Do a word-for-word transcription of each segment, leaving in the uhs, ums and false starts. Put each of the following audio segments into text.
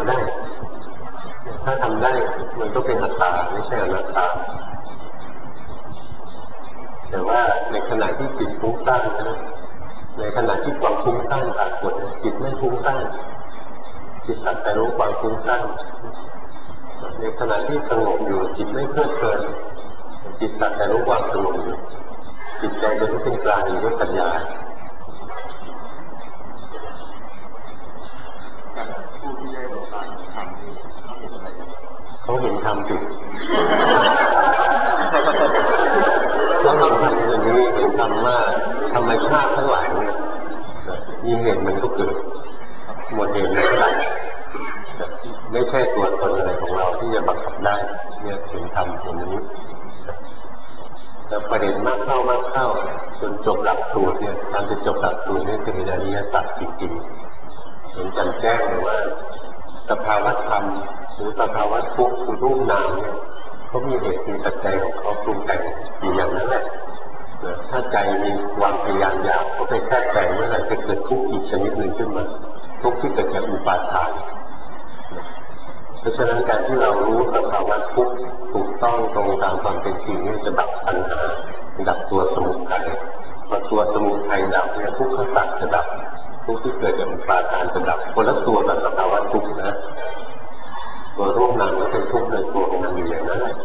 ำได้ถ้าทำได้มันก็เป็นอัตตาไม่ใช่อนัตตาแต่ว่าในขณะที่จิตฟุ้งซ่านนะในขณะที่ความฟุ้งซ่านปรากฏจิตไม่ฟุ้งซ่านจิตสักแต่รู้ความฟุ้งซ่านในขณะที่สงบอยู่จิตไม่เพลิดเพลินจิตสักแต่รู้ความสงบอยู่จิตใจจะรู้เป็นกลางอยู่ด้วยปัญญาเขาเห็นธรรมจิตแล้วเราทำอย่างนี้เห็นธรรมว่าธรรมชาติทั้งหลายเนี่ยมีเหตุมันก็เกิดหมดเหตุมันก็ดับไม่ใช่ตัวตนอะไรของเราที่จะบังคับได้เนี่ยเห็นธรรมอย่างนี้แล้วประเด็นมากเข้ามากเข้าจนจบหลักสูตรเนี่ยการจะจบหลักสูตรนี่คืออริยสัจจริงๆเห็นแจ่มแจ้งเลยว่าสภาวะธรรมหรือสภาวะทุกข์คือรูปนามเนี่ยเขามีเหตุมีปัจจัยของเขาปรุงแต่งอยู่อย่างนั้นแหละถ้าใจมีความพยายามอยากเขาไปแทรกแต่งเมื่อไหร่จะเกิดทุกข์อีกชนิดหนึ่งขึ้นมาทุกข์ที่เกิดจากอุปาทานเพราะฉะนั้นการที่เรารู้สภาวะทุกข์ถูกต้องตรงตามความเป็นจริงนี่จะดับปัญหาดับตัวสมุทัยพอตัวสมุทัยดับเนี่ยทุกขสัจจะดับทุกข์ที่เกิดจากอุปาทานจะดับคนละตัวกับสภาวะทุกข์นะตัวรูปนามก็เป็นทุกข์ในตัวของมันอยู่อย่างนั้นแหละ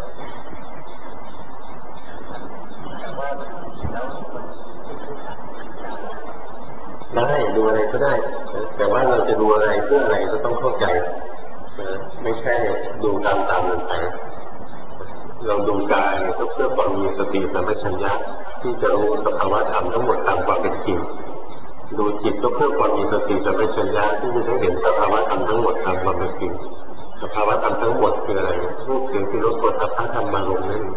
ได้ดูอะไรก็ได้แต่ว่าเราจะดูอะไรเพื่ออะไรก็ต้องเข้าใจไม่ใช่ดูตามตามมันไปเราดูกายก็เพื่อความมีสติสัมปชัญญะที่จะรู้สภาวะธรรมทั้งหมดตามความเป็นจริงดูจิตก็เพื่อความมีสติสัมปชัญญะที่จะได้เห็นสภาวะธรรมทั้งหมดตามความเป็นจริงสภาวะธรรมทั้งหมดคืออะไรรูปเสียงกลิ่นรสโผฏฐัพพะธรรมารมณ์นั่น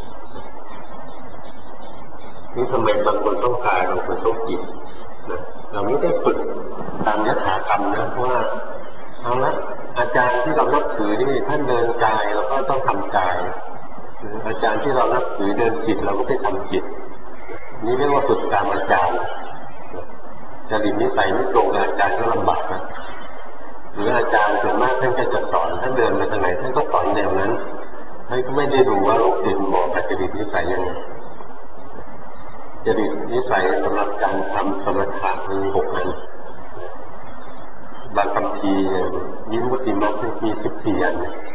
นี่ทำไมบางคนต้องกายบางคนต้องจิตนะเราไม่ได้ฝึกตามยถากรรมนะเพราะว่าเอาละอาจารย์ที่เรานับถือนี่ท่านเดินกายเราก็ต้องทำกายอาจารย์ที่เรานับถือเดินจิตเราก็ไปทำจิตนี่เรียกว่าฝึกตามอาจารย์จริตนิสัยไม่ตรงกับอาจารย์ก็ลำบากนะหรืออาจารย์ส่วนมากท่านก็จะสอนท่านเดินไปทางไหนท่านก็สอนแนวนั้นท่านก็ไม่ได้ดูว่าลูกศิษย์เหมาะกับจริตนิสัยยังไงจริตนิสัยสำหรับการทำสมถะมีหกอันบางคำทีวิมุตติมรรคมีสิบสี่อัน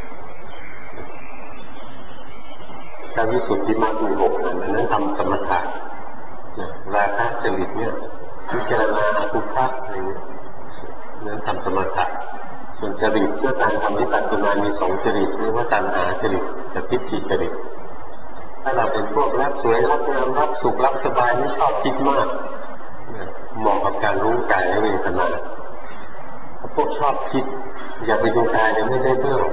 ถ้าวิสุทธิมรรคมีหกอันนั้นทำสมถะราคะจริตเนี่ยพิจารณาอสุภะอะไรเงี้ยนั้นทำสมถะส่วนจริตเพื่อการทำวิปัสสนามีสองจริตเรียกว่าตัณหาจริตกับทิฏฐิจริตถ้าเราเป็นพวกรักสวยรักงามรักสุขรักสบายไม่ชอบคิดมากเหมาะกับการรู้กายและเวทนาพวกชอบคิดอย่าไปดูกายยังไม่ได้เรื่อง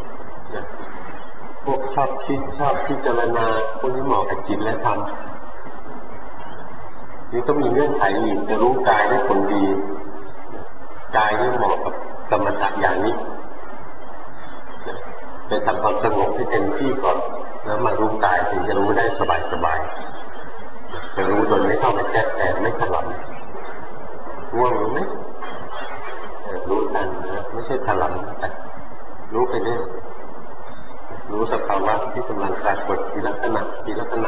พวกชอบคิดชอบพิจารณาพวกนี้เหมาะกับจิตและธรรมนี่ก็มีเงื่อนไขอีกจะรู้กายได้ผลดีกายนี่เหมาะกับสมถะอย่างนี้ไปทำความสงบให้เต็มที่ก่อนแล้วมารู้กายถึงจะรู้ได้สบายๆจะรู้โดยไม่เข้าไปแทรกแต่ไม่ขลังง่วงรู้ไหมรู้ทันนะไม่ใช่ถลำแต่รู้ไปเรื่อยรู้สภาวะที่กำลังปรากฏทีละขณะทีละขณะ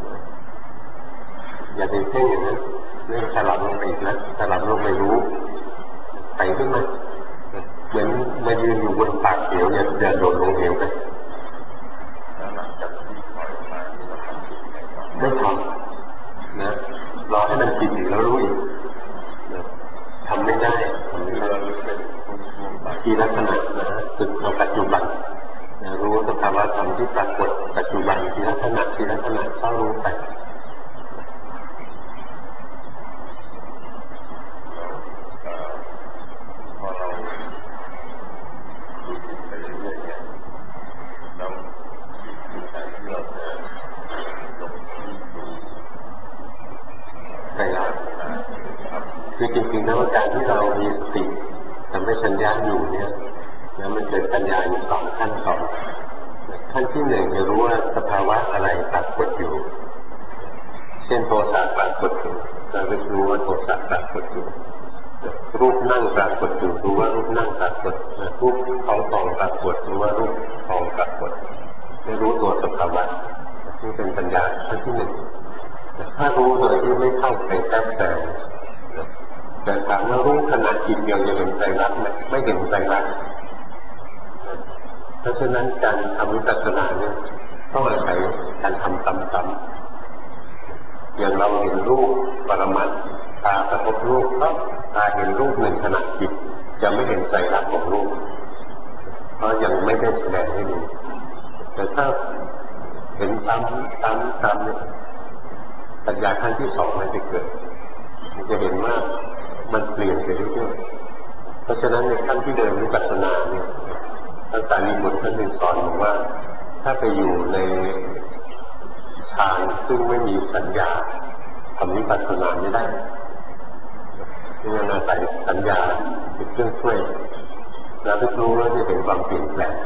อย่าไปเพ่งอย่างนั้นเรื่องถลำลงไปอีกแล้วถลำลงไปรู้ไปขึ้นมาเหมือนมายืนอยู่บนปากเหวอย่าอย่าโดดลงเหวไปไม่ทำนะรอให้มันกินอีกแล้วรู้อีกทำไม่ได้ทำไม่ได้ทีละขณะนะฝึกเอาปัจจุบันนะรู้สภาวะธรรมที่ปรากฏปัจจุบันทีละขณะทีละขณะเข้ารู้ไปคือจริงๆแล้วการที่เรามีสติสัมปชัญญะอยู่เนี่ยแล้วมันเกิดปัญญาอยู่สองขั้นตอนขั้นที่หนึ่งจะรู้ว่าสภาวะอะไรปรากฏอยู่เช่นโทสะปรากฏอยู่เราจะรู้ว่าโทสะปรากฏอยู่รูปนั่งปรากฏอยู่รู้ว่ารูปนั่งปรากฏรูปของฟองปรากฏรู้ว่ารูปฟองปรากฏไม่รู้ตัวสภาวะนี่เป็นปัญญาขั้นที่หนึ่งถ้ารู้โดยที่ไม่เข้าไปแทรกแซงแต่ถามว่ารู้ขณะจิตเดียวจะเห็นใจรักไหมไม่เห็นใจรักเพราะฉะนั้นการทำวิปัสสนาเนี่ยต้องอาศัยการทำซ้ำๆอย่างเราเห็นรูปปรมัตถ์ตากระทบรูปก็ตาเห็นรูปหนึ่งขณะจิตจะไม่เห็นใจรักของรูปเพราะยังไม่ได้แสดงให้ดูแต่ถ้าเห็นซ้ำซ้ำซ้ำเนี่ยปัญญาขั้นที่สองมันจะเกิดจะเห็นว่ามันเปลี่ยนไปเรื่อยๆเพราะฉะนั้นในขั้นที่เดินวิปัสสนาเนี่ยพระสารีบุตรท่านได้สอนบอกว่าถ้าไปอยู่ในฌานซึ่งไม่มีสัญญาทำวิปัสสนาไม่ได้ยังอาศัยสัญญาเป็นเครื่องช่วยแล้วทุกรู้แล้วจะเห็นความเปลี่ยนแปลง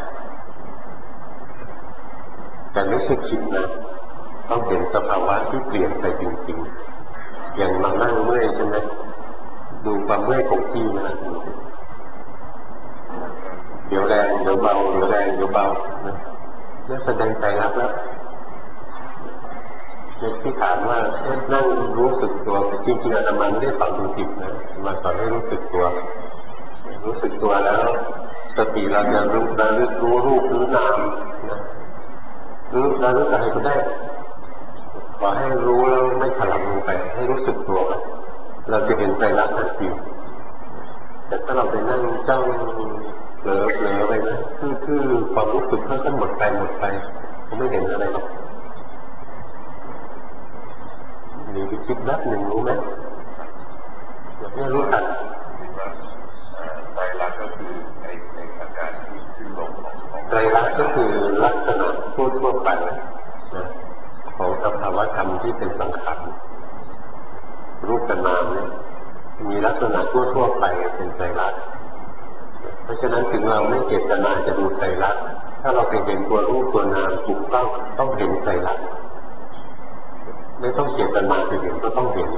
แต่ไม่ใช่คิดนะต้องเห็นสภาวะที่เปลี่ยนไปจริงๆอย่างเรานั่งเมื่อยใช่ไหมดูความเมื่อยคงที่นะเดี๋ยวแรงเดี๋ยวเบาเดี๋ยวแรงเดี๋ยวเบานั่นแสดงใจรักแล้วที่ถามว่านั่งรู้สึกตัวจริงๆอาตมาไม่ได้สอนดูจิตนะมาสอนให้รู้สึกตัวรู้สึกตัวแล้วสติเราจะรู้ระลึกรู้รูปรู้นามนะรู้ระลึกอะไรก็ได้ขอให้รู้แล้วไม่ถลำลงไปให้รู้สึกตัวเราจะเห็นใจรักทันทีแต่ถ้าเราไปนั่งจ้องเผลอเผลอไปนะคือๆความรู้สึกก็หมดไปหมดไปไม่เห็นอะไรหรอกมีไปคิดแป๊บหนึ่งรู้ไหมไม่รู้ทันไตรลักษณ์ก็คือในในอาการที่ขึ้นลงของไตรลักษณ์ก็คือลักษณะทั่วๆไปของสภาวะธรรมที่เป็นสังขารรูปกับนามเนี่ยมีลักษณะทั่วๆไปเป็นไตรลักษณ์เพราะฉะนั้นถึงเราไม่เจตนาจะดูไตรลักษณ์ถ้าเราไปเห็นตัวรูปตัวนามถูกต้องต้องเห็นไตรลักษณ์ไม่ต้องเจตนาจะเห็นก็ต้องเห็น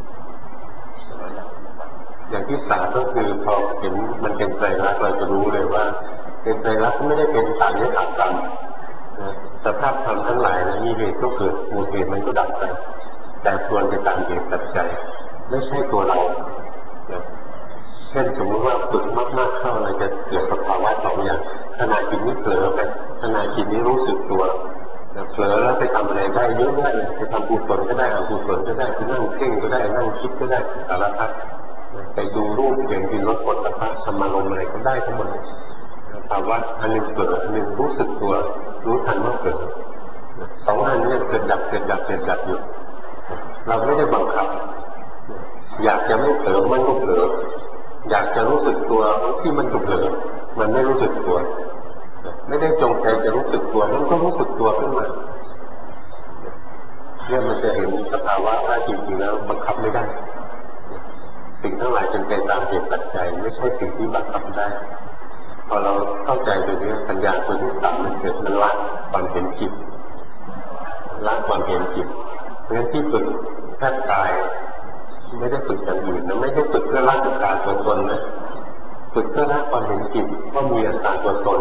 อย่างที่สามก็คือพอเห็นมันเป็นไตรลักษณ์เราจะรู้เลยว่าเป็นไตรลักษณ์ไม่ได้เป็นตามยถากรรมสภาพธรรมทั้งหลายนะมีเหตุก็เกิดหมดเหตุมันก็ดับไปแต่ควรไปตามเหตุปัจจัยไม่ใช่ตัวเราเช่นสมมติว่าฝึกมากๆเข้าเราจะเกิดสภาวะสองอย่างขณะจิตนี้เผลอไปขณะจิตนี้รู้สึกตัวเผลอแล้วไปทำอะไรได้เยอะแยะเลยไปทำกุศลก็ได้อกุศลก็ได้ไปนั่งเพ่งก็ได้นั่งคิดก็ได้สารพัดไปดูรูปเสียงกินรสผลตภะธรรมารมณ์อะไรก็ได้ทั้งหมดภาวะอันหนึ่งเกิดอันหนึ่งรู้สึกตัวรู้ทันว่าเกิดสองอันนี้เกิดดับเกิดดับเกิดดับอยู่เราไม่ได้บังคับอยากจะไม่เผลอมันก็เผลออยากจะรู้สึกตัวที่มันถูกเผลอมันไม่รู้สึกตัวไม่ได้จงใจจะรู้สึกตัวมันก็รู้สึกตัวขึ้นมาเนี่ยมันจะเห็นสภาวะว่าจริงๆแล้วบังคับไม่ได้สิ่งทั้งหลายเป็นไปตามเหตุปัจจัยไม่ใช่สิ่งที่บังคับได้พอเราเข้าใจตรงนี้ปัญญาตัวที่สามมันเกิดมันละความเห็นผิดละความเห็นผิดเพราะฉะนั้นที่ฝึกแทบตายไม่ได้ฝึกอย่างอื่นนะไม่ได้ฝึกเพื่อละอัตตาตัวตนนะฝึกเพื่อละความเห็นผิดว่ามีอัตตาตัวตน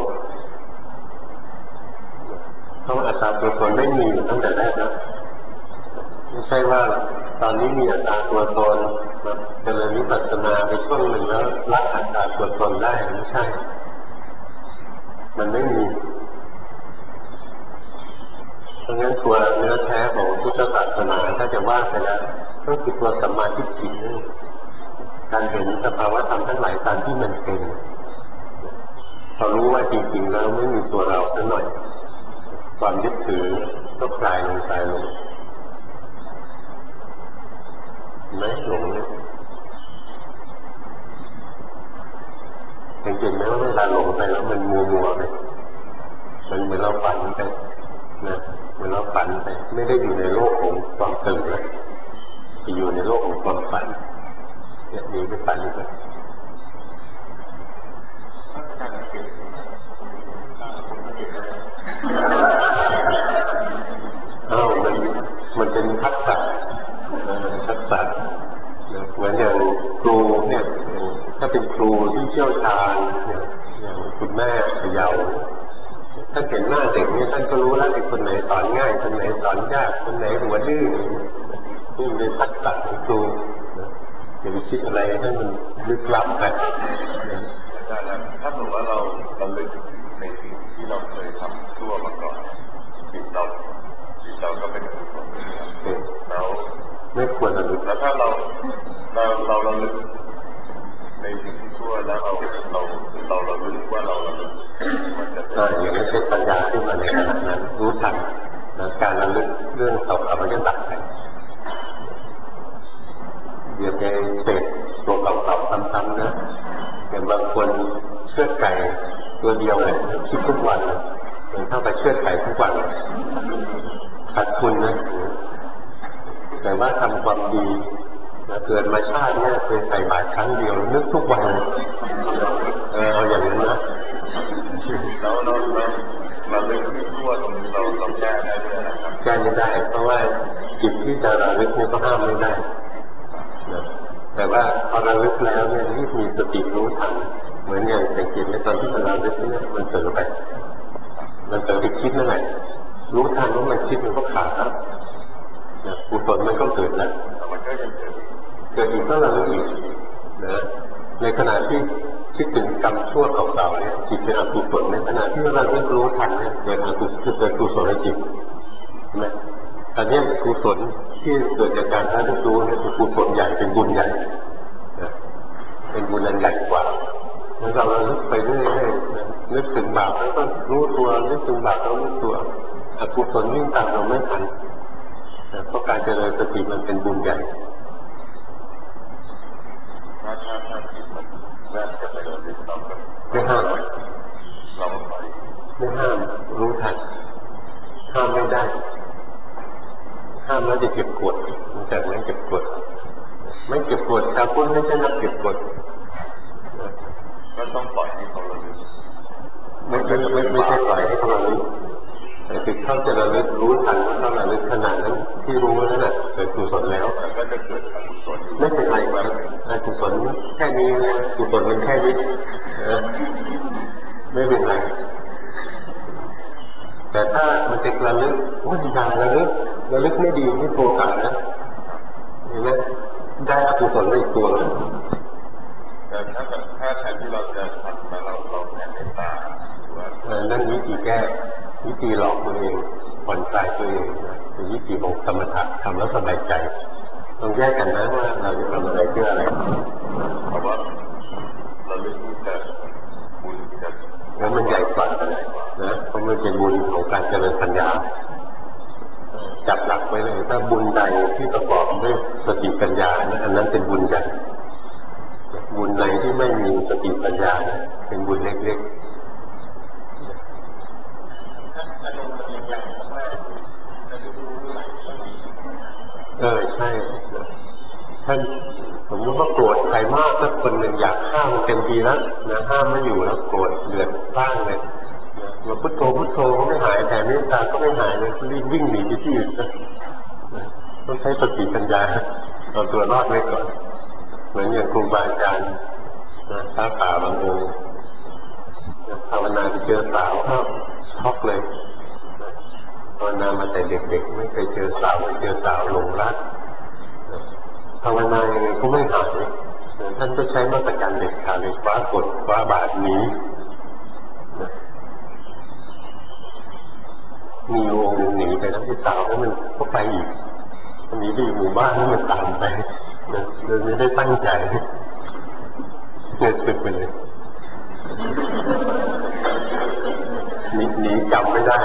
เพราะอัตตาตัวตนไม่มีอยู่ตั้งแต่แรกนะไม่ใช่ว่าตอนนี้มีอัตตาตัวตนเจริญวิปัสสนาไปช่วงหนึ่งแล้วละอัตตาตัวตนได้ไม่ใช่มันไม่มีเพราะงั้นตัวเนื้อแท้ของพุทธศาสนาถ้าจะว่าไปแล้วก็คือตัวสัมมาทิฏฐิการเห็นสภาวะธรรมทั้งหลายตามที่มันเป็นพอรู้ว่าจริงๆแล้วไม่มีตัวเราสักหน่อยความยึดถือก็คลายลงคลายลงไม่หลงเลยเห็นไหมว่าเวลาหลงไปแล้วมันมัวมัวไปมันเหมือนเราฝันไปนะเหมือนเราฝันไปไม่ได้อยู่ในโลกของความตื่นเลยจะอยู่ในโลกของความฝันเนี่ยมีไปฝันอีกแล้วอ้าวมันมันเป็นทักษะทักษะเหมือนอย่างครูเนี่ยชี่ยวชาญอย่างคุณแม่เขย่าท่านเห็นหน้าเด็กเนี่ยท่านก็รู้แล้วไอ้คนไหนสอนง่ายคนไหนสอนยากคนไหนหัวดื้อนี่เป็นทักษะของครูอย่าไปคิดอะไรให้มันลึกลับไปอาจารย์นะถ้าสมมติว่าเราเราลึกในสิ่งที่เราเคยทำชั่วมาก่อนจิตเราจิตเราก็เป็นกุศลแล้วไม่ควรระลึกแล้วถ้าเราเราเราระลึกในสิ่งที่ชั่วแล้วเราเราเราระลึกว่าเราระลึกมันจะก็อย่างไม่ใช่สัญญาขึ้นมาในขณะนั้นรู้ทันนะการระลึกเรื่องเก่าๆมันจะดับไปอย่าไปเสพตัวเก่าๆซ้ำๆนะอย่างบางคนเชือดไก่ตัวเดียวเลยคิดทุกวันเหมือนเข้าไปเชือดไก่ทุกวันขาดทุนนะแต่ว่าทำความดีเกิดมาชาติเนี่ยเคยใส่บาตรครั้งเดียวนึกทุกวันเออเอาอย่างนั้นนะแล้วเราเราเราเลือกที่ชั่วตรงนี้เราเราแก้ได้ด้วยนะครับแก้ไม่ได้เพราะว่าจิตที่จะระลึกนี่ก็ห้ามไม่ได้แต่ว่าพอระลึกแล้วเนี่ยรีบมีสติรู้ทันเหมือนอย่างสังเกตในตอนที่มันระลึกเนี่ยมันเผลอไปมันเผลอไปคิดนั่นแหละรู้ทันว่ามันคิดมันก็ขาดแล้วกุศลมันก็เกิดแล้วมันก็ยังเกิดเกิดอีกก็ระลึกอีกนะในขณะที่คิดถึงกรรมชั่วเก่าๆเนี่ยจิตเป็นอกุศลในขณะที่เราไม่รู้ทันเนี่ยเกิดอกุศลเกิดกุศลจิตใช่ไหมอันนี้กุศลที่เกิดจากการระลึกรู้เนี่ยเป็นกุศลใหญ่เป็นบุญใหญ่นะเป็นบุญอันใหญ่กว่าแล้วเราระลึกไปเรื่อยๆนึกถึงบาปแล้วก็รู้ตัวนึกถึงบาปแล้วรู้ตัวอกุศลวิ่งตามเราไม่ทันเพราะการเจริญสติมันเป็นบุญใหญ่ถ้าถ้าถ้าจิตมันแวบจะไปเราก็ไม่ห้ามเราไม่ไม่ห้ามรู้ทันห้ามไม่ได้ห้ามแล้วจะเก็บกดมันจะไม่เก็บกดไม่เก็บกดชาวพุทธไม่ใช่นักเก็บกดก็ต้องปล่อยให้เขาระลึกไม่ไม่ไม่ไม่ใช่ปล่อยให้เขาระลึกแต่คือเขาจะระลึกรู้ทันว่าเขาระลึกขนาดนั้นที่รู้นั่นแหละเกิดกุศลแล้วก็จะเกิดอกุศลไม่เป็นไรครับอกุศลแค่นี้นะกุศลมันแค่นี้ไม่เป็นไรแต่ถ้ามันจะระลึกว่าดีระลึกระลึกไม่ดีไม่โทสะนะเห็นไหมได้อกุศลไปอีกตัวเลยแต่ถ้าถ้าแทนที่เราจะทำมาเราเราแผ่เมตตานั่นวิธีแก้วิธีหลอกตัวเองผ่อนคลายตัวเองเป็นวิธีของสมถะทำแล้วสบายใจต้องแยกกันนะว่าเราจะทำอะไรเพื่ออะไรเพราะว่าเราเลือกที่จะบุญจะแล้วมันใหญ่กว่านะเพราะมันเป็นบุญของการเจริญปัญญาจับหลักไว้เลยถ้าบุญใดที่ประกอบด้วยสติปัญญานะอันนั้นเป็นบุญใหญ่บุญใดที่ไม่มีสติปัญญาเป็นบุญเล็กๆเออใช่ท่านสมมติว่าโกรธใครมากสักคนหนึ่งอยากฆ่ามันเต็มทีแล้วนะห้ามไม่อยู่แล้วโกรธเดือดร้อนเลยมาพุทโธพุทโธก็ไม่หายแต่เมตตาก็ไม่หายเลยรีบวิ่งหนีไปที่อื่นต้องใช้สติปัญญาเอาตัวรอดไว้ก่อนเหมือนอย่างครูบาอาจารย์นะพระป่าบางองค์ภาวนาไปเจอสาวก็ช็อกเลยภาวนามาแต่เด็กๆไม่เคยเจอสาวไม่เจอสาวหลงรักภาวนายังไงก็ไม่หายท่านก็ใช้มาตรการเด็ดขาดเลยคว้ากดคว้าบาดหนีมีองค์หนึ่งหนีไปแล้วที่สาวแล้วมันก็ไปอีกมันหนีไปอยู่หมู่บ้านแล้วมันตามไปเลยไม่ได้ตั้งใจเกิดสึกไปเลยหนีหนีจำไม่ได้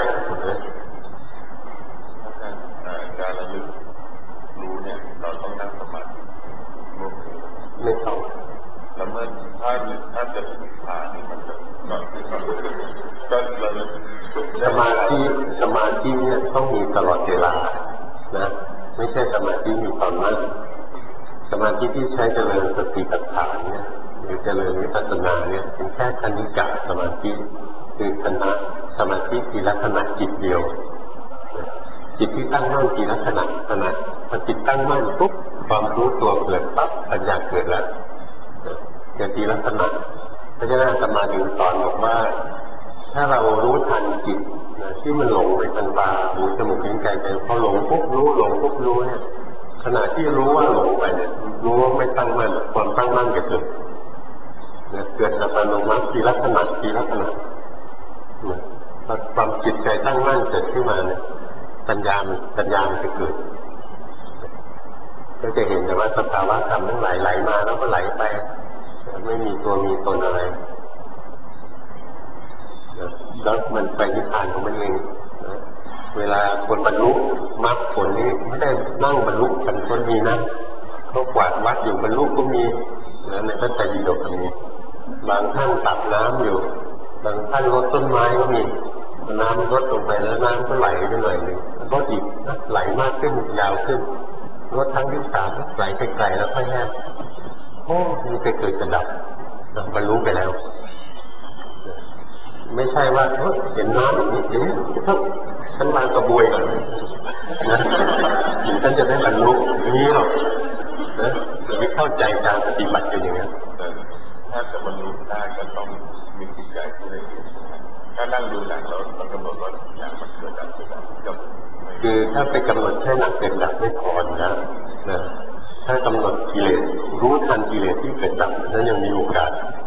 การระลึกรู้เนี่ยเราต้องนั่งสมาธิไม่ต้องแล้วเมื่อถ้าถ้าจะถึงฐานนี่มันจะก็ระลึกสมาธิสมาธิเนี่ยต้องมีตลอดเวลานะไม่ใช่สมาธิมีตอนนั้นสมาธิที่ใช้เจริญสติปัฏฐานเนี่ยหรือเจริญวิปัสสนาเนี่ยเป็นแค่คณิกะสมาธิคือคณะสมาธิทีละขณะจิตเดียวจิตที่ตั้งมั่นทีละขณะขณะพอจิตตั้งมั่นปุ๊บความรู้ตัวเกิดปั๊บปัญญาเกิดแล้วเกิดทีละขณะราะฉะนั้นอาตมาถึงสอนบอกว่าถ้าเรารู้ทันจิตนะที่มันหลงไปทางตาหูจมูกลิ้นกายใจพอหลงปุ๊บรู้หลงปุ๊บรู้เนี่ยขณะที่รู้ว่าหลงไปเนี่ยรู้ว่าไม่ตั้งมั่นความตั้งมั่นจะเกิดเนี่ยเกิดอัตโนมัติทีลักษณะทีลักษณะเนี่ยพอความจิตใจตั้งมั่นเกิดขึ้นมาเนี่ยปัญญามันปัญญามันจะเกิดก็จะเห็นแต่ว่าสภาวะธรรมทั้งหลายไหลมาแล้วก็ไหลไปไม่มีตัวมีตนอะไรแล้วมันไปนิพพานของมันเองเวลาคนบรรลุมรรคผลนี้ไม่ได้นั่งบรรลุกันคนมีนะเขากวาดวัดอยู่บรรลุก็มีนะในพระไตรปิฎกนี้บางท่านตักน้ำอยู่บางท่านรดต้นไม้ก็มีน้ำรดลงไปแล้วน้ำก็ไหลไปหน่อยหนึ่งก็อีกไหลมากขึ้นยาวขึ้นรดครั้งที่สามไหลไกลๆแล้วค่อยแห้งโอ้มันจะเกิดกระดับบรรลุไปแล้วไม่ใช่ว่าเห็นน้ำอย่างนี้เดี๋ยวฉันวางกระบวยก่อนนะถึงฉันจะได้บรรลุอย่างนี้หรอกนะจะไม่เข้าใจการปฏิบัติเป็นอย่างนั้นถ้าจะบรรลุได้ก็ต้องมีจิตใจที่ละเอียดถ้านั่งดูหนังแล้วมันกำหนดว่าอย่างมันเกิดดับเกิดดับก็คือถ้าไปกำหนดแค่หนักเกิดดับไม่พอนะนะถ้ากำหนดกิเลสรู้ทันกิเลสที่เกิดดับนั้นยังมีโอกาส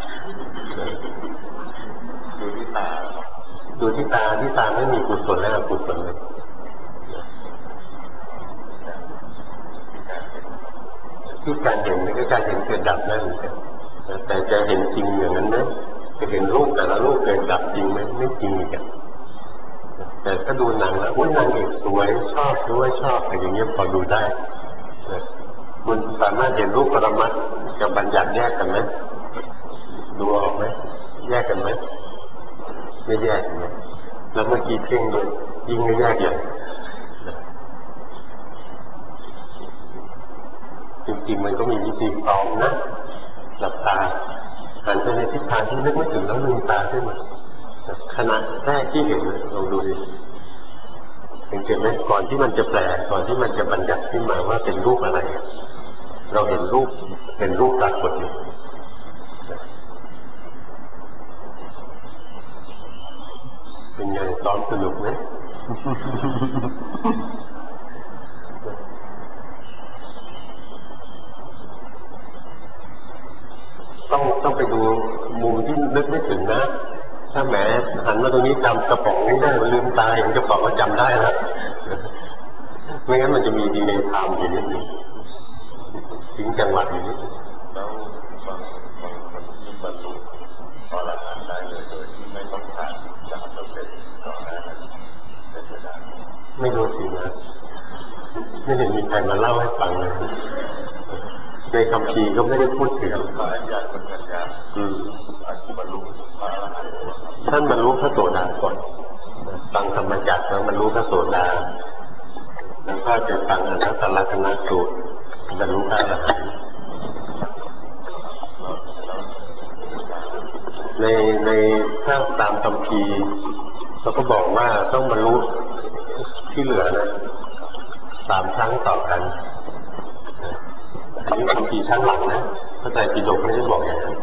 ดูที่ตาดูที่ตาที่ตาไม่มีกุศลและอกุศลเลยที่การเห็นไม่ใช่การเห็นเกิดดับนั่นแต่จะเห็นจริงอย่างนั้นไหมจะเห็นรูปแต่ละรูปเกิดดับจริงไหมไม่จริงอีกแต่ถ้าดูหนังแล้วอุ้ยนางเอกสวยชอบหรือว่าชอบอะไรอย่างเงี้ยพอดูได้มันสามารถเห็นรูปปรมัตถ์กับบัญญัติแยกกันไหมดูออกไหมแยกกันไหมไม่แยกนะแล้วเมื่อกี้เพ่งด้วยยิ่งไม่แยกอย่างจริงๆมันก็มีวิธีซ้อมนะหลับตาหันไปในทิศทางที่นึกไม่ถึงแล้วลืมตาขึ้นมาขณะแรกที่เห็นลองดูดิเห็นไหมก่อนที่มันจะแปลก่อนที่มันจะบัญญัติขึ้นมาว่าเป็นรูปอะไรเราเห็นรูปเป็นรูปปรากฏอยู่เป็นไงซ้อมสนุกไหมต้องต้องไปดูมุมที่นึกไม่ถึงนะถ้าแหมหันมาตรงนี้จำกระป๋องนี้ได้ลืมตาเห็นกระป๋องก็จำได้แล้วไม่งั้นมันจะมีดีเลย์ไทม์อยู่นิดนึงถึงจังหวัดอยู่นิดนึงแล้วบางบางคนที่บรรลุอรหันต์ได้เลยโดยที่ไม่ต้องผ่านสามเปอร์เซ็นต์ก่อนหน้านั้นเป็นไปได้ไม่รู้สินะไม่เห็นมีใครมาเล่าให้ฟังเลยในคำพีก็ไม่ได้พูดถึงพระอาจารย์คนปัญญาอืมอาจจะบรรลุพระอรหันต์ท่านบรรลุพระโสดาก่อนฟังธรรมจักรแล้วบรรลุพระโสดาแล้วก็จะฟังอนัตตลักษณสูตรบรรลุพระอรหันต์ในในถ้าตามคำพีเราก็บอกว่าต้องบรรลุที่เหลือนะสามครั้งต่อกันอันนี้คำพีชั้นหลังนะพระไตรปิฎกไม่ได้บอกอย่างนั้น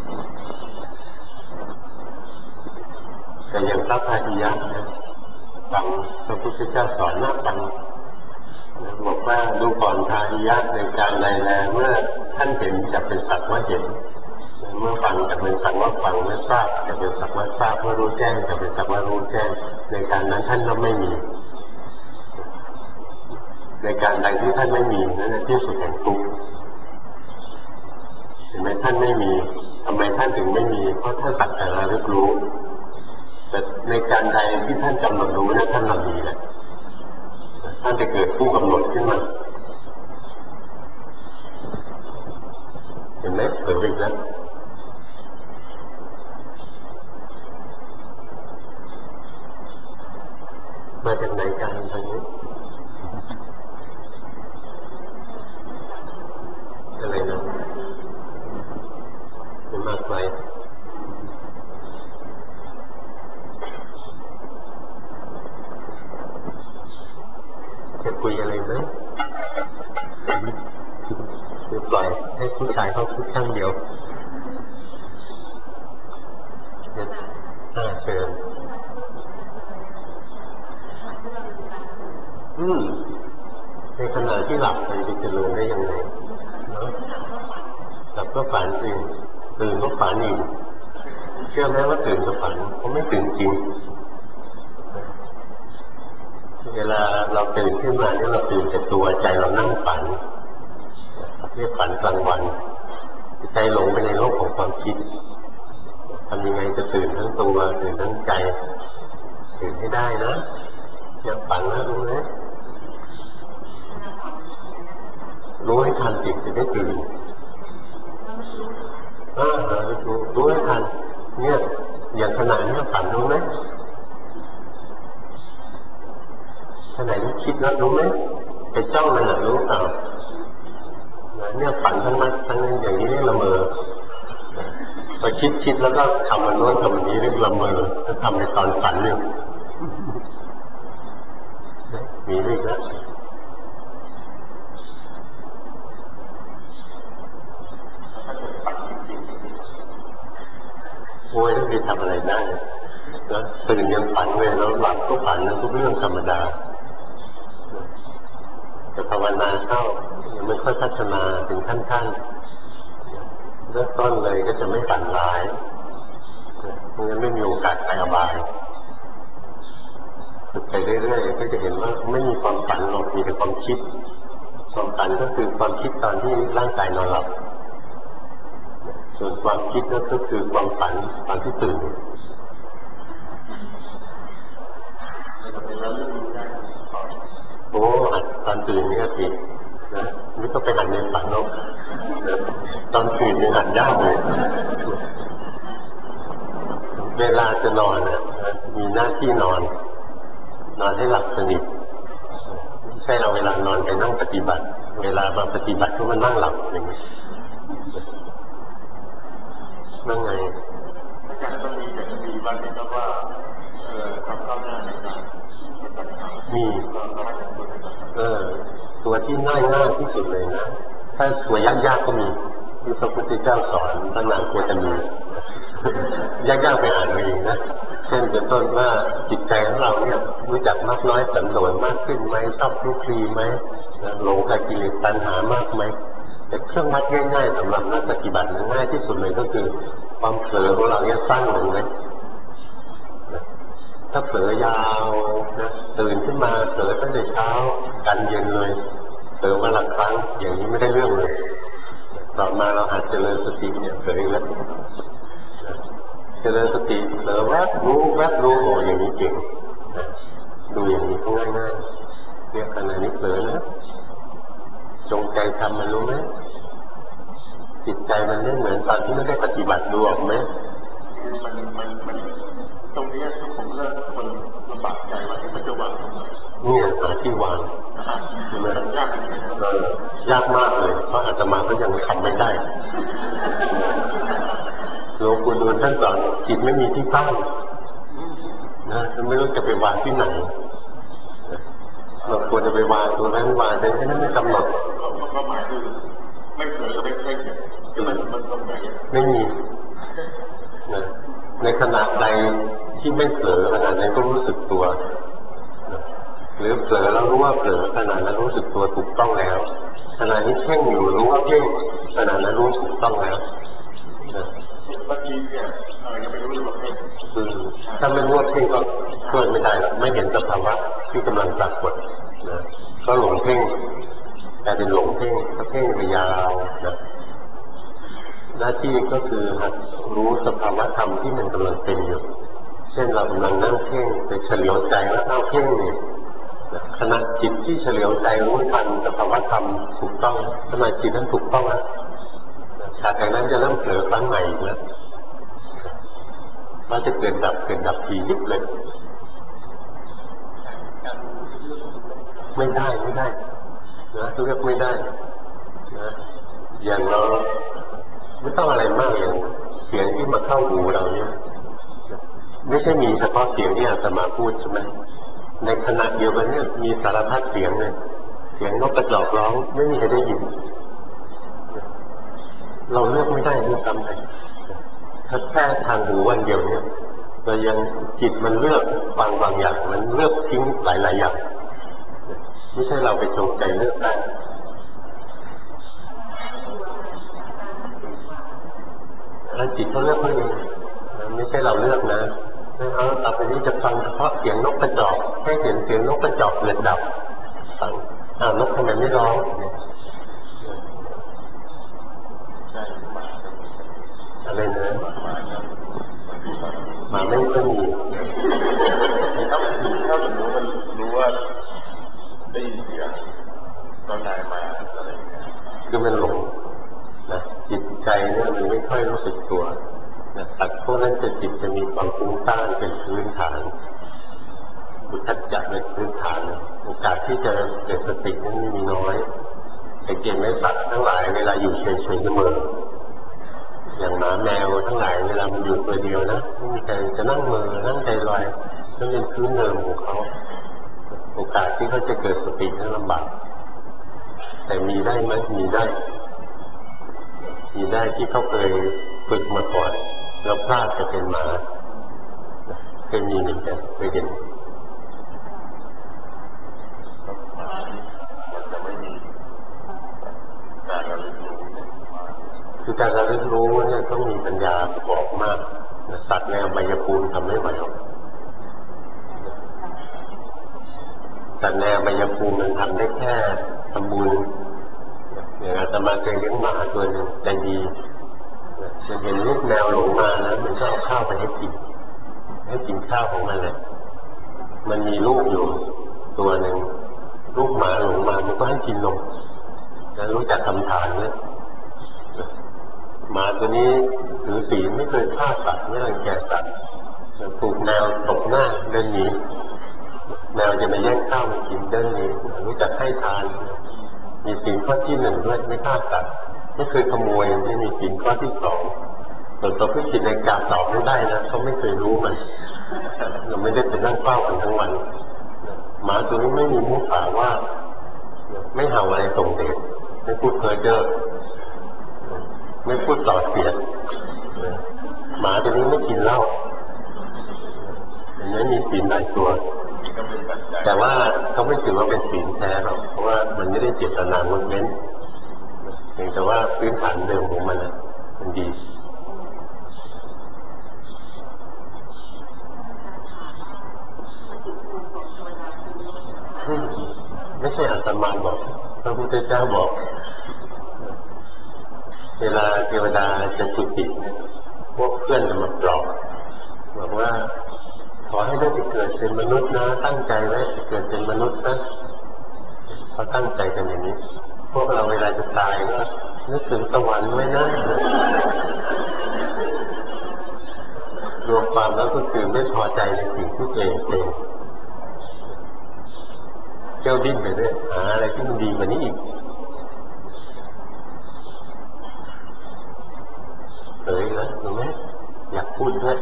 แต่อย่างพระพาหิยะนะฟังพระพุทธเจ้าสอนน่าฟังบอกว่าดูก่อนพาหิยะในการใดแลเมื่อท่านเห็นจะเป็นสักว่าเห็นเมื่อฟังจะเป็นสักว่าฟังเมื่อทราบจะเป็นสักว่าทราบเมื่อรู้แจ้งจะเป็นสักว่ารู้แจ้งในการนั้นท่านก็ไม่มีในการใดที่ท่านไม่มีนั่นคือที่สุดแห่งทุกข์เห็นไหมท่านไม่มีทำไมท่านถึงไม่มีเพราะท่านสักแต่ระลึกรู้แต่ในการใดที่ท่านกำหนดรู้นั้นท่านระมีแหละท่านจะเกิดผู้กำหนดขึ้นมาเห็นไหมเกิดอีกแล้วมาจากไหนกันทางนี้อะไรนะเป็นมากไปจะคุยอะไรไหมหรือปล่อยให้ผู้ชายเขาพูดข้างเดียวอ่าเชิญอืมในขณะที่หลับมันจะเจริญได้ยังไงเนาะหลับก็ฝันสิตื่นก็ฝันอีกเชื่อไหมว่าตื่นก็ฝันเขาไม่ตื่นจริงเวลาเราตื่นขึ้นมาเนี่ยเราตื่นแต่ตัวใจเรานั่งฝันเรียกฝันกลางวันใจหลงไปในโลกของความคิดทำยังไงจะตื่นทั้งตัวตื่นทั้งใจตื่นให้ได้นะอย่าฝันนะรู้ไหมรู้ให้ทันจิตจะได้ตื่นอ่ารู้รู้ให้ทันเนี่ยอย่างขณะนี้ฝันรู้ไหมขณะที่คิดแล้วรู้ไหมไอ้จ้องนั่นแหละรู้เปล่าเนี่ยฝันทั้งนั้นทั้งนั้นอย่างนี้เรียกละเมอพอคิดคิดแล้วก็ทำมันโน้นทำมันนี้เรียกละเมอถ้าทำในตอนฝันเนี่ยมีไหมครับโอ้ยไม่ได้ทำอะไรได้แล้วตื่นยังฝันเลยแล้วหลับก็ฝันนั่นก็เรื่องธรรมดาแต่ภาวนาเข้ายังไม่ค่อยพัฒนาถึงขั้นๆเริ่มต้นเลยก็จะไม่ฝันร้ายเพราะงั้นไม่มีโอกาสไปอบายฝึกไปเรื่อยๆก็จะเห็นว่าไม่มีความฝันหรอกมีแต่ความคิดความฝันก็คือความคิดตอนที่ร่างกายนอนหลับส่วนความคิดนั่นก็คือความฝันตอนที่ตื่นโอ้หัดตอนตื่นนี่ผิดนะไม่ต้องไปหัดในฝันหรอกตอนตื่นยังหัดยากเลยเวลาจะนอนน่ะมีหน้าที่นอนนอนให้หลับสนิทไม่ใช่เอาเวลานอนไปนั่งปฏิบัติเวลามาปฏิบัติก็มานั่งหลับอย่างนี้นั่งไงอาจารย์ต้องมีแต่จะมีวันนี้ก็ว่าความก้าวหน้าในการปฏิบัติธรรมมีเออตัวที่ง่ายง่ายที่สุดเลยนะถ้าตัวยากยากก็มีที่พระพุทธเจ้าสอนตั้งนานควรจะมียากยากไปอ่านเองนะเช่นเป็นต้นว่าจิตใจของเราเนี่ยรู้จักมากน้อยสันโดษมากขึ้นไหมชอบคลุกคลีไหมหลงกับกิเลสตัณหามากไหมแต่เครื่องวัดง่ายๆสำหรับนักปฏิบัติง่ายที่สุดเลยก็คือความเผลอของเราเนี่ยสั้นลงไหมถ้าเผลอยาวนะตื่นขึ้นมาเผลอตั้งแต่เช้ากันเย็นเลยเผลอมาหลักครั้งอย่างนี้ไม่ได้เรื่องเลยต่อมาเราหัดเจริญสติเนี่ยเผลอแล้วเจริญสติเผลอแวบรู้แวบรู้โอ้อย่างนี้เก่งดูอย่างนี้ก็ง่ายๆเนี่ยขณะนี้เผลอนะจงใจทำมันรู้ไหมจิตใจมันไม่เหมือนตอนที่ไม่ได้ปฏิบัติดูออกไหมมันมันมันตรงนี้ทุกคนเริ่มคนลำบากใจว่าที่มันจะวางเนี่ยหาที่วางใช่ไหมยากเออยากมากเลยเพราะอาตมาก็ยังทำไม่ได้หลวงปู่ดูลท่านสอนจิตไม่มีที่ตั้งนะไม่รู้จะไปวางที่ไหนเราควรจะไปวางตรงนั้นวางแต่ที่นั้นไม่กำหนดก็หมายคือไม่เผลอไม่เพ่งคือมันมันตรงไหนไม่มีนะในขณะใดที่ไม่เผลอขณะนั้นก็รู้สึกตัวหรือเผลอแล้วรู้ว่าเผลอขณะนั้นรู้สึกตัวถูกต้องแล้วขณะนี้เพ่งอยู่รู้ว่าเพ่งขณะนั้นรู้ถูกต้องแล้วบางทีเนี่ยยังไม่รู้เลยว่าเพ่งถ้าไม่รู้ว่าเพ่งก็ช่วยไม่ได้หรอกไม่เห็นสภาวะที่กำลังปรากฏนะก็หลงเพ่งแต่เป็นหลงเพ่งก็เพ่งไปยาวนะหน้าที่ก็คือหัดรู้สภาวะธรรมที่มันกำลังเป็นอยู่เช่นเรากำลังนั่งเพ่งไปเฉลียวใจแล้วเอาเพ่งเนี่ยขณะจิตที่เฉลียวใจรู้ทันสภาวะธรรมถูกต้องขณะจิตนั้นถูกต้องแล้วจากนั้นจะเริ่มเผลอครั้งใหม่อีกแล้วมันจะเกิดดับเกิดดับทียิบเลยไม่ได้ไม่ได้นะเลือกไม่ได้นะอย่างเราไม่ต้องอะไรมากอย่างเสียงที่มาเข้าหูเราเนี่ยไม่ใช่มีเฉพาะเสียงที่อาตมาพูดใช่ไหมในขณะเดียวกันเนี่ยมีสารพัดเสียงเลยเสียงนกกระจอกร้องไม่มีใครได้ยินเราเลือกไม่ได้ด้วยซ้ำไปถ้าแค่ทางหูวันเดียวเนี่ยเรายังจิตมันเลือกบางบางอย่างมันเลือกทิ้งหลายๆอย่างไม่ใช่เราไปจงใจเลือกได้แล้วจิตเขาเลือกเขาเองไม่ใช่เราเลือกนะเอาต่อไปนี้จะฟังเฉพาะเสียงนกกระจอกให้เห็นเสียงนกกระจอกเกิดดับฟังอ้าวนกทำไมไม่ร้องอะไรนะหมาไม่ค่อยมีถ้าถ้าสมมติมันรู้ว่าได้ยินเสียงเจ้านายมาอะไรอย่างเงี้ยคือมันหลงนะจิตใจเนี่ยมันไม่ค่อยรู้สึกตัวนะสัตว์พวกนั้นจะจิตจะมีความฟุ้งซ่านเป็นพื้นฐานบุตัจจะเป็นพื้นฐานโอกาสที่จะเกิดสตินั้นมีน้อยสังเกตไหมสัตว์ทั้งหลายเวลาอยู่เฉยๆเสมออย่างหมาแมวทั้งหลายเวลามันอยู่ตัวเดียวนะไม่มีใครจะนั่งมือนั่งใจลอยนั่นเป็นพื้นเดิมของเขาโอกาสที่เขาจะเกิดสตินั้นลำบากแต่มีได้ไหมมีได้มีได้ที่เขาเคยฝึกมาก่อนแล้วพลาดจะเป็นหมาเคยมีเหมือนกันเคยเห็นมันจะไม่มีการระลึกรู้คือการระลึกรู้เนี่ยต้องมีปัญญาประกอบมากสัตว์ในอบายภูมิทำไม่ไหวหรอกสัตว์ในอบายภูมิมันทำได้แค่ทำบุญอย่างอาตมาเคยเลี้ยงหมาตัวหนึ่งใจดีมันเห็นลูกแมวหลงมาแล้วมันก็เอาข้าวไปให้กินให้กินข้าวของมันเลยมันมีลูกอยู่ตัวหนึ่งลูกหมาหลงมามันก็ให้กินนมแล้วรู้จักทำทานเนี่ยหมาตัวนี้ถือศีลไม่เคยฆ่าสัตว์ไม่รังแกสัตว์ถูกแมวตบหน้าเดินหนีแมวจะมาแย่งข้าวมากินเดินหนีรู้จักให้ทานมีศีลข้อที่หนึ่งด้วยไม่ฆ่าสัตว์ไม่เคยขโมยไม่มีศีลข้อที่สองส่วนตัวผู้จิตในกาบตอบไม่ได้นะเขาไม่เคยรู้มันเราไม่ได้ไปนั่งเฝ้ากันทั้งวันหมาตัวนี้ไม่มีมุขปากว่าไม่เห่าอะไรส่งเดชไม่พูดเพ้อเจ้อไม่พูดต่อเสียดหมาตัวนี้ไม่กินเหล้าอย่างนี้มีศีลหลายตัวแต่ว่าเขาไม่ถือว่าเป็นศีลแท้หรอกเพราะว่ามันไม่ได้เจตนางดเว้นเพียงแต่ว่าพื้นฐานเดิมของมันมันดีไม่ใช่อาตมาบอกพระพุทธเจ้าบอกเวลาเทวดาจะจุติพวกเพื่อนจะมาปลอบบอกว่าขอให้ได้ไปเกิดเป็นมนุษย์นะตั้งใจไว้จะเกิดเป็นมนุษย์นะเขาตั้งใจกันอย่างนี้พวกเราเวลาจะตายก็นึกถึงสวรรค์ไว้นะรวมความแล้วก็คือไม่พอใจในสิ่งที่ตัวเองเป็นเจ้าดิ้นไปเรื่อยหาอะไรที่มันดีกว่านี้อีกเอ๋ยนะถูกไหมอยากพูดด้วย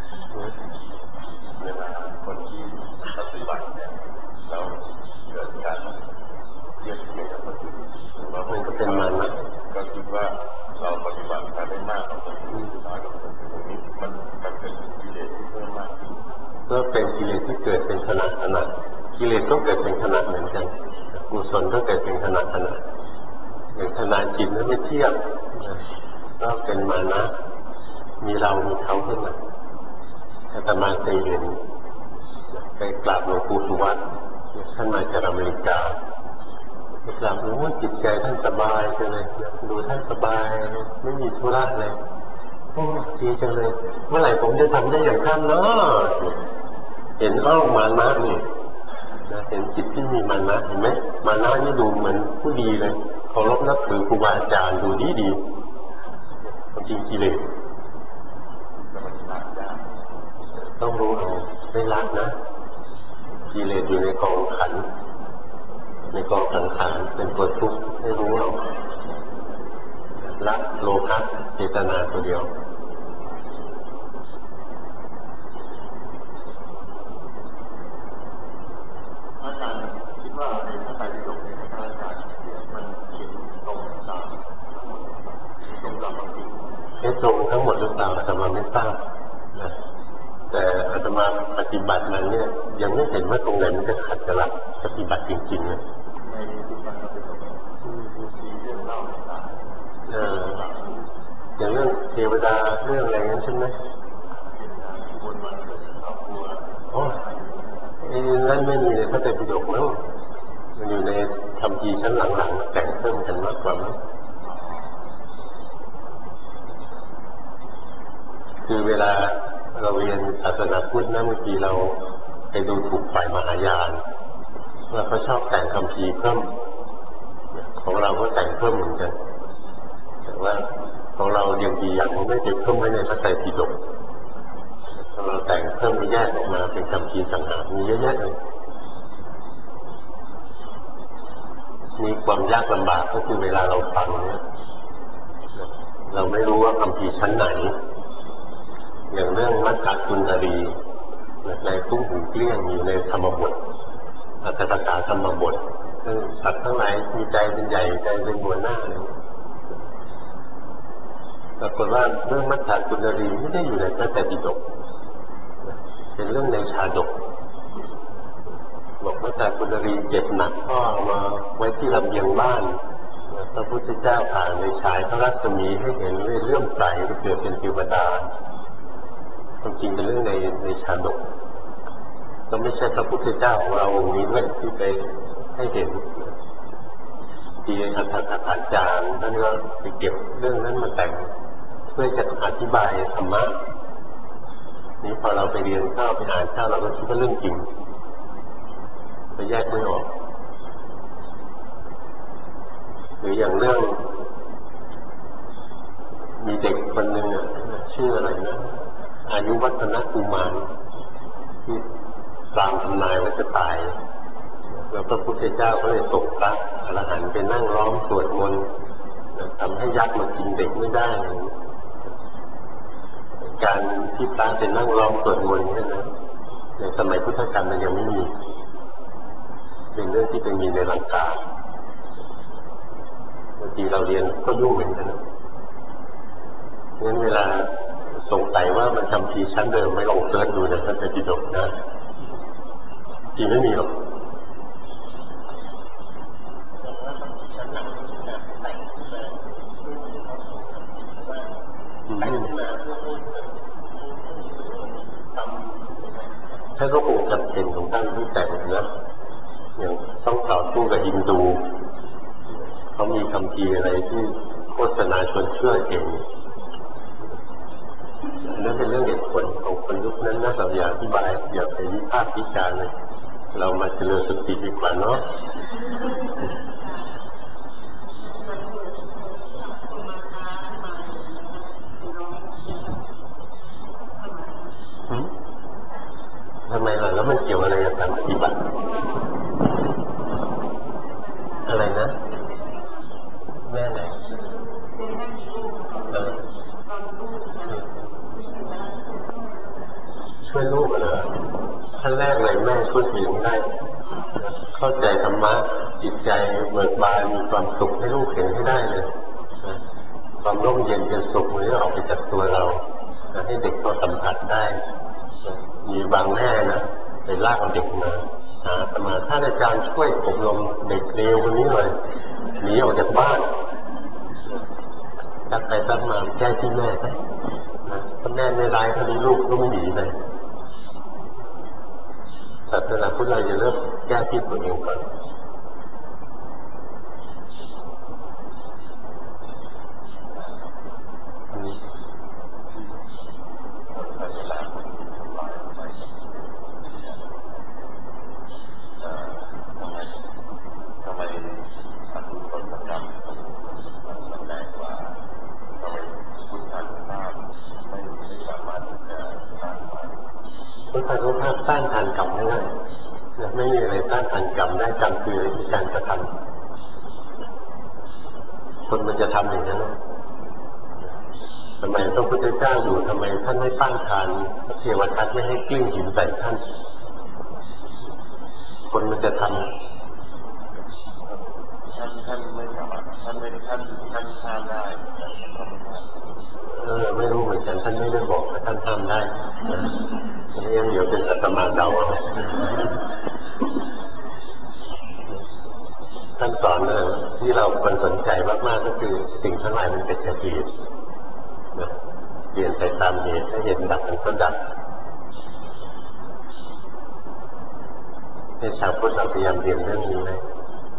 เวลาคนที่ปฏิบัติเนี่ยเราเกิดการเทียบเทียบกับคนอื่นเราไม่ก็เป็นมันนะก็คิดว่าเราปฏิบัติการได้มากกว่าคนอื่นน้อยกว่าคนอื่นตรงนี้มันมันเป็นกิเลสที่เพิ่มมากก็เป็นกิเลสที่เกิดเป็นขณะขณะกิเลสก็เกิดเป็นขณะเหมือนกันกุศลก็เกิดเป็นขณะขณะอย่างขณะจิตนั้นไม่เที่ยงก็เป็นมานะมีเรามีเขาขึ้นมาอาตมาเคยเห็นไปกราบหลวงปู่สุวัตท่านมาจากอเมริกาไปกราบรู้ว่าจิตใจท่านสบายจังเลยดูท่านสบายไม่มีธุระเลยโอ้ดีจังเลยเมื่อไหร่ผมจะทำได้อย่างท่านเนาะเห็นอ้อมานะนี่เห็นจิตที่มีมานะเห็นไหมมานะนี่ดูเหมือนผู้ดีเลยเคารพนับถือครูบาอาจารย์ดูดีดีจริงกิเลสต้องรู้เอาไม่รักนะกิเลสอยู่ในกองขันในกองสังขารเป็นตัวทุกข์ให้รู้เอารักโลภะเจตนาตัวเดียวอาจารย์คิดว่าในพระไตรปิฎกในพระอาจารย์มันเขียนตรงตามตรงตามความจริงเอ๊ได้ตรงทั้งหมดหรือเปล่าอาตมาไม่ทราบนะแต่อาตมาปฏิบัติมาเนี่ยยังไม่เห็นว่าตรงไหนมันจะขัดกับหลักปฏิบัติจริงๆเลยเอออย่างเรื่องเทวดาเรื่องอะไรงั้นใช่ไหมโอ้ไอ้นั่นไม่มีในพระไตรปิฎกมั้งมันอยู่ในคัมภีร์ชั้นหลังๆแต่งเพิ่มกันมากกว่ามั้งคือเวลาเราเรียนศาสนาพุทธนะบางทีเราไปดูถูกฝ่ายมหายานว่าเขาชอบแต่งคัมภีร์เพิ่มของเราก็แต่งเพิ่มเหมือนกันแต่ว่าของเราอย่างดีอย่างไม่ได้เพิ่มไว้ในพระไตรปิฎกเราแต่งเพิ่มแยกออกมาเป็นคัมภีร์ต่างหากมีเยอะแยะเลยมีความยากลำบากก็คือเวลาเราฟังเนี่ยเราไม่รู้ว่าคัมภีร์ชั้นไหนอย่างเรื่องมัทธกุณฑลีในตุ้งหูเกลี้ยงอยู่ในธรรมบทอัตถกถาธรรมบทซึ่งสัตว์ทั้งหลายมีใจเป็นใหญ่ใจเป็นหัวหน้าปรากฏว่าเรื่องมัทธกุณฑลีไม่ได้อยู่ในพระไตรปิฎกเป็นเรื่องในชาดกบอกมัทธกุณฑลีเจ็บหนักก็เอามาไว้ที่ระเบียงบ้านพระพุทธเจ้าผ่านในฉายพระรัศมีให้เห็นเลื่อมใสไปเกิดเป็นเทวดาความจริงเป็นเรื่องในในชาดกก็ไม่ใช่พระพุทธเจ้าของเราองค์นี้ด้วยที่ไปให้เห็นที่อัตถกถาจารย์ท่านก็ไปเก็บเรื่องนั้นมาแต่งเพื่อจะอธิบายธรรมะนี้พอเราไปเรียนเข้าไปอ่านเข้าเราก็คิดว่าเรื่องจริงไปแยกไม่ออกหรืออย่างเรื่องมีเด็กคนหนึ่งชื่ออะไรนะอายุวัฒนกุมารที่ตามทำนายว่าจะตายแล้วพระพุทธเจ้าก็เลยส่งพระอรหันต์ไปนั่งล้อมสวดมนต์ทำให้ยักษ์มากินเด็กไม่ได้การที่พระไปนั่งล้อมสวดมนต์เนี่ยนะในสมัยพุทธกาลมันยังไม่มีเป็นเรื่องที่เป็นมีในลังกาบางทีเราเรียนก็ยุ่งเหมือนกันงั้นเวลาสงสัยว่ามันทำทีชั้นเดิมไม่ลองเสิร์ชดูในพระไตรปิฎกนะทีไม่มีหรอกถ้าก็คงจำเป็นของท่านที่แต่งนะอย่างต้องต่อสู้กับฮินดูเขามีคำพีอะไรที่โฆษณาชวนเชื่อเองนั่นเป็นเรื่องเหตุผลของคนยุคนั้นนะเราอย่าอธิบายอย่าไปวิพากษ์วิจารณ์เลยเรามาเจริญสติดีกว่าเนาะทำไมล่ะแล้วมันเกี่ยวอะไรกับการปฏิบัติอะไรนะแม่ไหนเออช่วยลูกเหรอขั้นแรกเลยแม่ช่วยตัวเองได้เข้าใจธรรมะจิตใจเบิกบานมีความสุขให้ลูกเห็นให้ได้เลยความร่มเย็นเป็นสุขมันจะออกไปจากตัวเราให้เด็กเขาสัมผัสได้มีบางแม่นะไปลากเอาเด็กมาหาอาตมาท่านอาจารย์ช่วยอบรมเด็กเลวคนนี้เลยหนีออกจากบ้านตักไปตักมาแก้ที่แม่ไปถ้าแม่ไม่ร้ายถ้ามีลูกก็ไม่หนีไปศาสนาพุทธเราจะเริ่มแก้ที่ตัวเองก่อนพุทธรูปภาพต้านทานกรรมไม่ได้ไม่มีอะไรต้านทานกรรมได้กรรมคือการกระทำคนมันจะทำอย่างนั้นทำไมพระพุทธเจ้าอยู่ทำไมท่านไม่ต้านทานพระเทวทัตไม่ให้กลิ้งหินใส่ท่านคนมันจะทำท่านท่านไม่สามารถท่านไม่ท่านท่านห้ามได้เออไม่รู้เหมือนกันท่านไม่ได้บอกว่าท่านห้ามได้นี่ยังเดี๋ยวเป็นอาตมาเดาท่านสอนนะที่เราควรสนใจมากๆก็คือสิ่งทั้งหลายมันเป็นแค่เหตุนะเปลี่ยนไปตามเหตุถ้าเหตุดับมันก็ดับให้ชาวพุทธเราพยายามเรียนเรื่องนี้เลย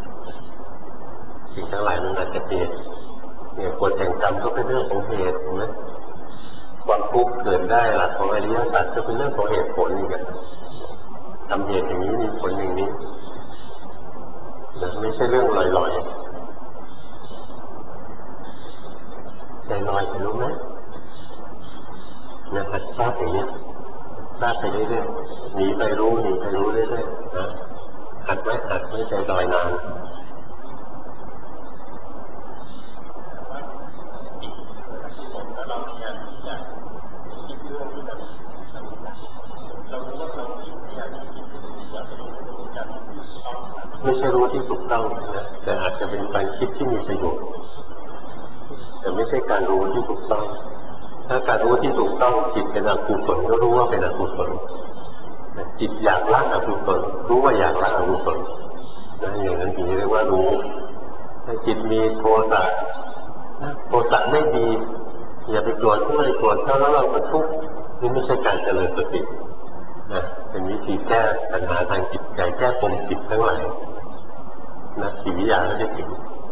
สิ่งทั้งหลายมันอาจจะเปลี่ยนเนี่ยกฎแห่งกรรมก็เป็นเรื่องของเหตุถูกไหมความทุกข์เกิดได้หลักของอริยสัจก็เป็นเรื่องของเหตุผลอีกทำเหตุอย่างนี้มีผลอย่างนี้นะไม่ใช่เรื่องลอยๆใจลอยจะรู้ไหมนะหัดทราบอย่างนี้ทราบไปเรื่อยๆหนีไปรู้หนีไปรู้เรื่อยๆนะหัดไว้หัดไม่ใจลอยนานไม่ใช่รู้ที่ถูกต้องนะแต่อาจจะเป็นการคิดที่มีประโยชน์แต่ไม่ใช่การรู้ที่ถูกต้องถ้าการรู้ที่ถูกต้องจิตเป็นอกุศลก็รู้ว่าเป็นอกุศลจิตอยากละอกุศลรู้ว่าอยากละอกุศลนะอย่างนั้นถึงเรียกว่ารู้ถ้าจิตมีโทสะโทสะไม่ดีอย่าไปโกรธเขาเลยโกรธเขาแล้วเราก็ทุกข์นี่ไม่ใช่การเจริญสตินะเป็นวิธีแก้ปัญหาทางจิตใจแก้ปมจิตทั้งหลายนะจิตวิทยาก็จะถึง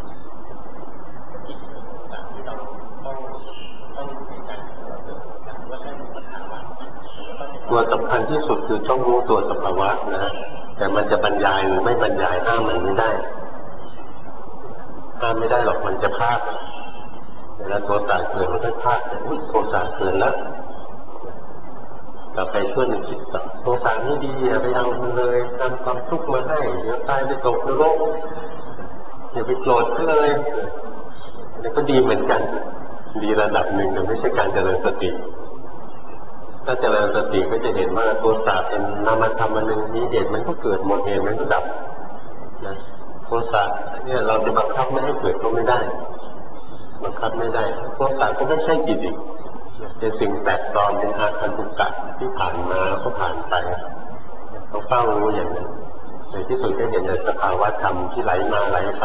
ตัวสำคัญที่สุดคือต้องรู้ตัวสภาวะนะแต่มันจะบรรยายหรือไม่บรรยายห้ามมันไม่ได้ห้ามไม่ได้หรอกมันจะพลาดเวลาโทสะเกิดมันก็พลาดแต่อุ้ยโทสะเกิดแล้วเราไปช่วยหนึ่งจิตต่อโทสะนี่ดีอย่าไปเอามันเลยทำความทุกข์มาให้เดี๋ยวตายไปตกนรกอย่าไปโกรธเขาเลยนี่ก็ดีเหมือนกันดีระดับหนึ่งแต่ไม่ใช่การเจริญสติถ้าเจริญสติก็จะเห็นว่าโทสะเป็นนามธรรมอันหนึ่งมีเหตุมันก็เกิดหมดเหตุมันก็ดับนะโทสะเนี่ยเราจะบังคับไม่ให้เกิดก็ไม่ได้บังคับไม่ได้โทสะก็ไม่ใช่จิตอีกเป็นสิ่งแปลกปลอมเป็นอาการทุกข์ที่ผ่านมาก็ผ่านไปต้องเฝ้ารู้อย่างนั้นในที่สุดก็เห็นในสภาวะธรรมที่ไหลมาไหลไป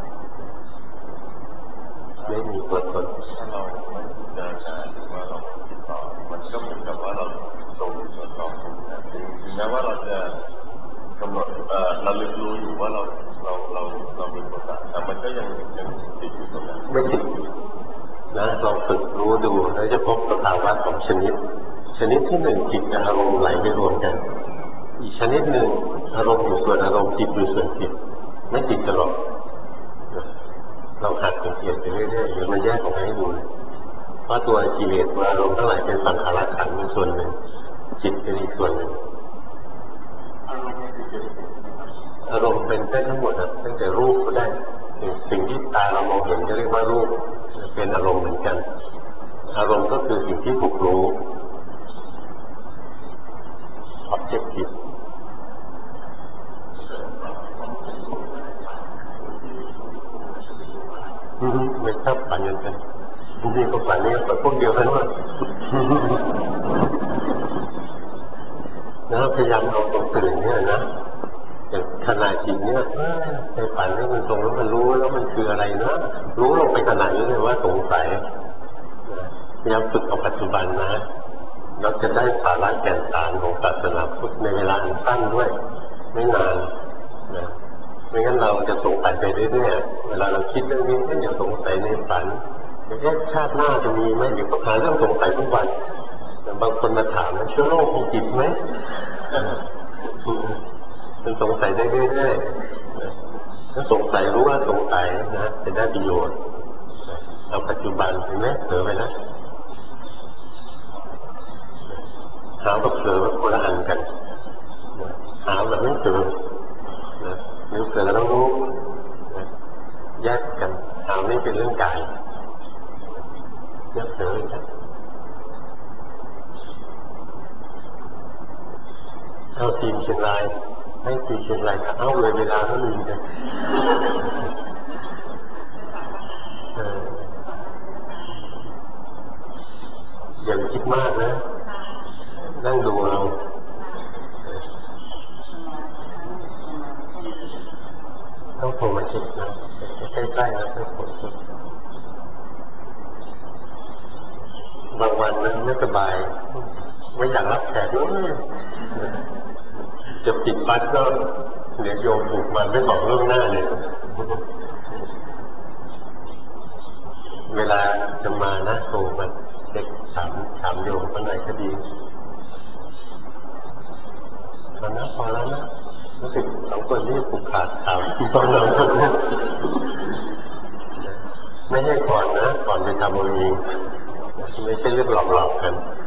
ไม่มีตัวตนถ้าเราไม่เดินหน้าหรือว่าเราติดต่อมันก็เหมือนกับว่าเราตรงตัวตรงถึงแม้ว่าเราจะกำหนดเอ่อเราลึกรู้อยู่ว่าเราเราเราเรามีตัวตนแต่มันก็ยังยังติดอยู่ตรงนั้นไม่ติดนะลองฝึกรู้ดูแล้วจะพบสภาวะของชนิดชนิดที่หนึ่งจิตกับอารมณ์ไหลไปรวมกันอีกชนิดหนึ่งอารมณ์อยู่ส่วนอารมณ์จิตอยู่ส่วนจิตไม่ติดกันหรอกเราหัดสังเกตไปเรื่อยๆเดี๋ยวมันแยกออกมาให้ดูเพราะตัวกิเลสตัวอารมณ์ทั้งหลายเป็นสังขารขันธ์เป็นส่วนหนึ่งจิตเป็นอีกส่วนหนึ่งอารมณ์เป็นได้ทั้งหมดนะตั้งแต่รูปก็ได้สิ่งที่ตาเรามองเห็นจะเรียกว่ารูปเป็นอารมณ์เหมือนกันอารมณ์ก็คือสิ่งที่ถูกรู้ objective ไม่ชอบฝันกันกันนี่ก็ฝันนี่ก็พวกเดียวกันว่าแล้วพยายามเอาตรงตื่นเนี่ยนะอย่างขณะจิตเนี่ยในฝันให้มันตรงแล้วมันรู้แล้วมันคืออะไรนะรู้ลงไปขนาดนี้เลยว่าสงสัยพยายามฝึกเอาปัจจุบันนะเราจะได้สาระแก่นสารของศาสนาพุทธในเวลาสั้นด้วยไม่นานนะไม่งั้นเราจะสงสัยไปเรื่อยๆเวลาเราคิดเรื่องนี้ก็อย่าสงสัยในฝันเอ๊ะชาติหน้าจะมีไหมเดี๋ยวก็หาเรื่องสงสัยทุกวันบางคนมาถามว่าเชื้อโรคมีจิตไหมมันสงสัยได้เรื่อยๆถ้าสงสัยรู้ว่าสงสัยนะจะได้ประโยชน์เอาปัจจุบันเห็นไหมเผลอไปนะหากับเผลอคนละอันกันหาแบบไม่เผลอหรือเผลอแล้วรู้แยกกันหาไม่เป็นเรื่องกายแยกเผลอกันเอาทีมเชียงรายให้ทีมเชียงรายเอาเลยเวลาก็ลืมกันคิดมากนะนั่งดูเราต้องโทรมาคิดนะใกล้ๆแล้วต้องโทรคิดบางวันนั้นไม่สบายไม่อยากรับแขกเลยจะปิดบัตรก็เดี๋ยวโยมถูกมาไม่บอกล่วงหน้าเลยเวลาจะมานะโทรมาเด็กถามถามโยมคนไหนก็ดีตอนนั้นพอแล้วนะรู้สึกสองคนที่ผูกขาดถามต้องเราคนนี้ไม่ให้ก่อนนะก่อนไปทำเอาเองไม่ใช่เรื่องหลอกๆกัน